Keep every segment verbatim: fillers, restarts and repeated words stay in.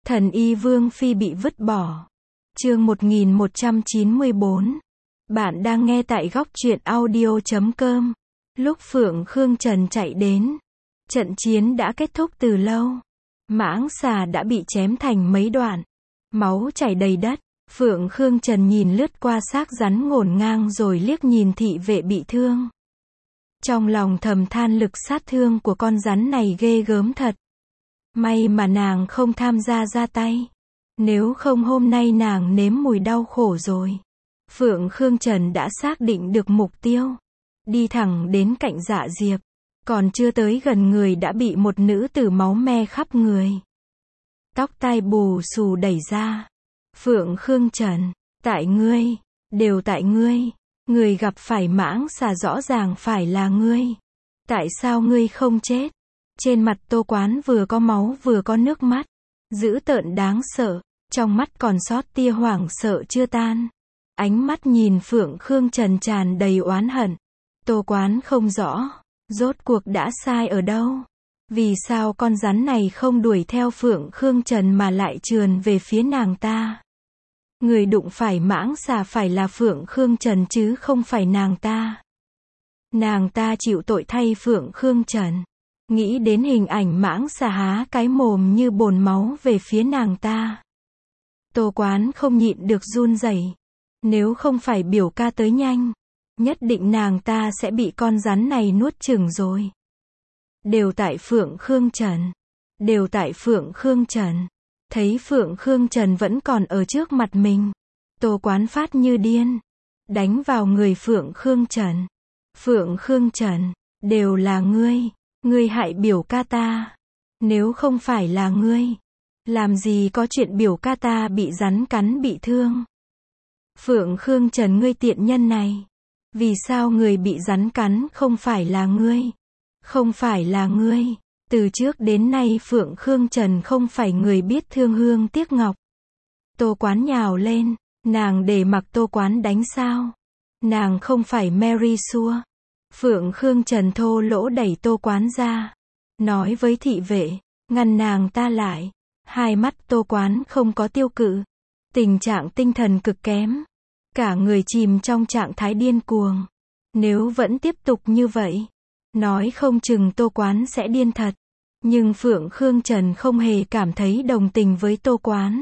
Thần y Vương Phi bị vứt bỏ. Chương một nghìn một trăm chín mươi bốn. Bạn đang nghe tại góc truyện audio chấm com. Lúc Phượng Khương Trần chạy đến, trận chiến đã kết thúc từ lâu. Mãng xà đã bị chém thành mấy đoạn, máu chảy đầy đất. Phượng Khương Trần nhìn lướt qua xác rắn ngổn ngang rồi liếc nhìn thị vệ bị thương. Trong lòng thầm than lực sát thương của con rắn này ghê gớm thật. May mà nàng không tham gia ra tay. Nếu không hôm nay nàng nếm mùi đau khổ rồi. Phượng Khương Trần đã xác định được mục tiêu. Đi thẳng đến cạnh Dạ Diệp. Còn chưa tới gần người đã bị một nữ tử máu me khắp người. Tóc tai bù xù đẩy ra. Phượng Khương Trần, tại ngươi, đều tại ngươi. Người gặp phải mãng xà rõ ràng phải là ngươi. Tại sao ngươi không chết? Trên mặt Tô Quán vừa có máu vừa có nước mắt. Dữ tợn đáng sợ, trong mắt còn sót tia hoảng sợ chưa tan. Ánh mắt nhìn Phượng Khương Trần tràn đầy oán hận. Tô Quán không rõ, rốt cuộc đã sai ở đâu? Vì sao con rắn này không đuổi theo Phượng Khương Trần mà lại trườn về phía nàng ta? Người đụng phải mãng xà phải là Phượng Khương Trần chứ không phải nàng ta. Nàng ta chịu tội thay Phượng Khương Trần. Nghĩ đến hình ảnh mãng xà há cái mồm như bồn máu về phía nàng ta. Tô Quán không nhịn được run rẩy. Nếu không phải biểu ca tới nhanh, nhất định nàng ta sẽ bị con rắn này nuốt chửng rồi. Đều tại Phượng Khương Trần. Đều tại Phượng Khương Trần. Thấy Phượng Khương Trần vẫn còn ở trước mặt mình. Tô Quán phát như điên. Đánh vào người Phượng Khương Trần. Phượng Khương Trần, đều là ngươi. Ngươi hại biểu ca ta. Nếu không phải là ngươi, làm gì có chuyện biểu ca ta bị rắn cắn bị thương. Phượng Khương Trần, ngươi tiện nhân này. Vì sao người bị rắn cắn không phải là ngươi? Không phải là ngươi. Từ trước đến nay Phượng Khương Trần không phải người biết thương hương tiếc ngọc. Tô Quán nhào lên, nàng để mặc Tô Quán đánh sao? Nàng không phải Mary Sue. Phượng Khương Trần thô lỗ đẩy Tô Quán ra, nói với thị vệ, ngăn nàng ta lại. Hai mắt Tô Quán không có tiêu cự, tình trạng tinh thần cực kém, cả người chìm trong trạng thái điên cuồng. Nếu vẫn tiếp tục như vậy, nói không chừng Tô Quán sẽ điên thật. Nhưng Phượng Khương Trần không hề cảm thấy đồng tình với Tô Quán.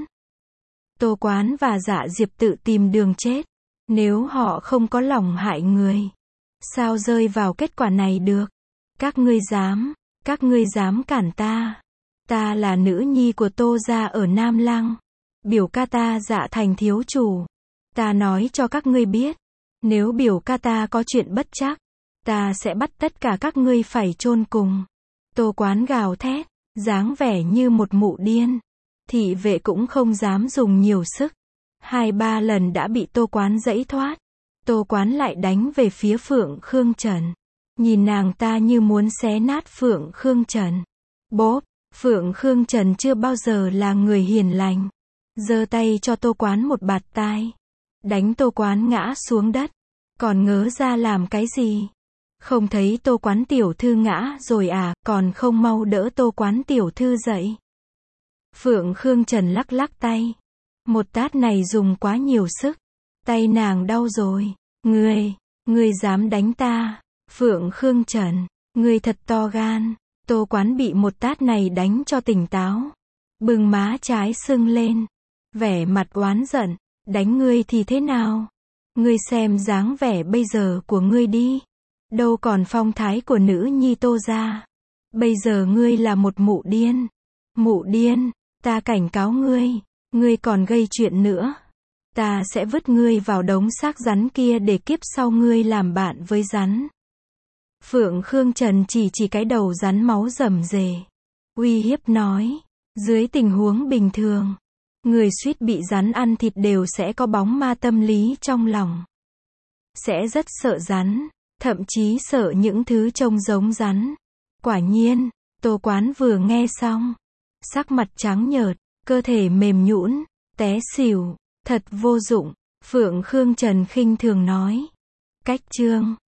Tô Quán và Dạ Diệp tự tìm đường chết. Nếu họ không có lòng hại người, sao rơi vào kết quả này được? Các ngươi dám, các ngươi dám cản ta. Ta là nữ nhi của Tô gia ở Nam Lăng. Biểu ca ta Dạ thành thiếu chủ. Ta nói cho các ngươi biết, nếu biểu ca ta có chuyện bất trắc, ta sẽ bắt tất cả các ngươi phải chôn cùng. Tô Quán gào thét, dáng vẻ như một mụ điên. Thị vệ cũng không dám dùng nhiều sức. Hai ba lần đã bị Tô Quán giãy thoát. Tô Quán lại đánh về phía Phượng Khương Trần. Nhìn nàng ta như muốn xé nát Phượng Khương Trần. Bốp, Phượng Khương Trần chưa bao giờ là người hiền lành. Giơ tay cho Tô Quán một bạt tai. Đánh Tô Quán ngã xuống đất. Còn ngớ ra làm cái gì? Không thấy Tô Quán tiểu thư ngã rồi à, còn không mau đỡ Tô Quán tiểu thư dậy. Phượng Khương Trần lắc lắc tay. Một tát này dùng quá nhiều sức. Tay nàng đau rồi. Ngươi, ngươi dám đánh ta? Phượng Khương Trần, ngươi thật to gan. Tô Quán bị một tát này đánh cho tỉnh táo. Bừng má trái sưng lên. Vẻ mặt oán giận. Đánh ngươi thì thế nào? Ngươi xem dáng vẻ bây giờ của ngươi đi. Đâu còn phong thái của nữ nhi Tô gia. Bây giờ ngươi là một mụ điên. Mụ điên, ta cảnh cáo ngươi. Ngươi còn gây chuyện nữa, ta sẽ vứt ngươi vào đống xác rắn kia để kiếp sau ngươi làm bạn với rắn. Phượng Khương Trần chỉ chỉ cái đầu rắn máu rầm rề, uy hiếp nói, dưới tình huống bình thường, người suýt bị rắn ăn thịt đều sẽ có bóng ma tâm lý trong lòng. Sẽ rất sợ rắn, thậm chí sợ những thứ trông giống rắn. Quả nhiên, Tô Quán vừa nghe xong, sắc mặt trắng nhợt, cơ thể mềm nhũn, té xỉu. Thật vô dụng. Phượng Khương Trần khinh thường nói. Cách chương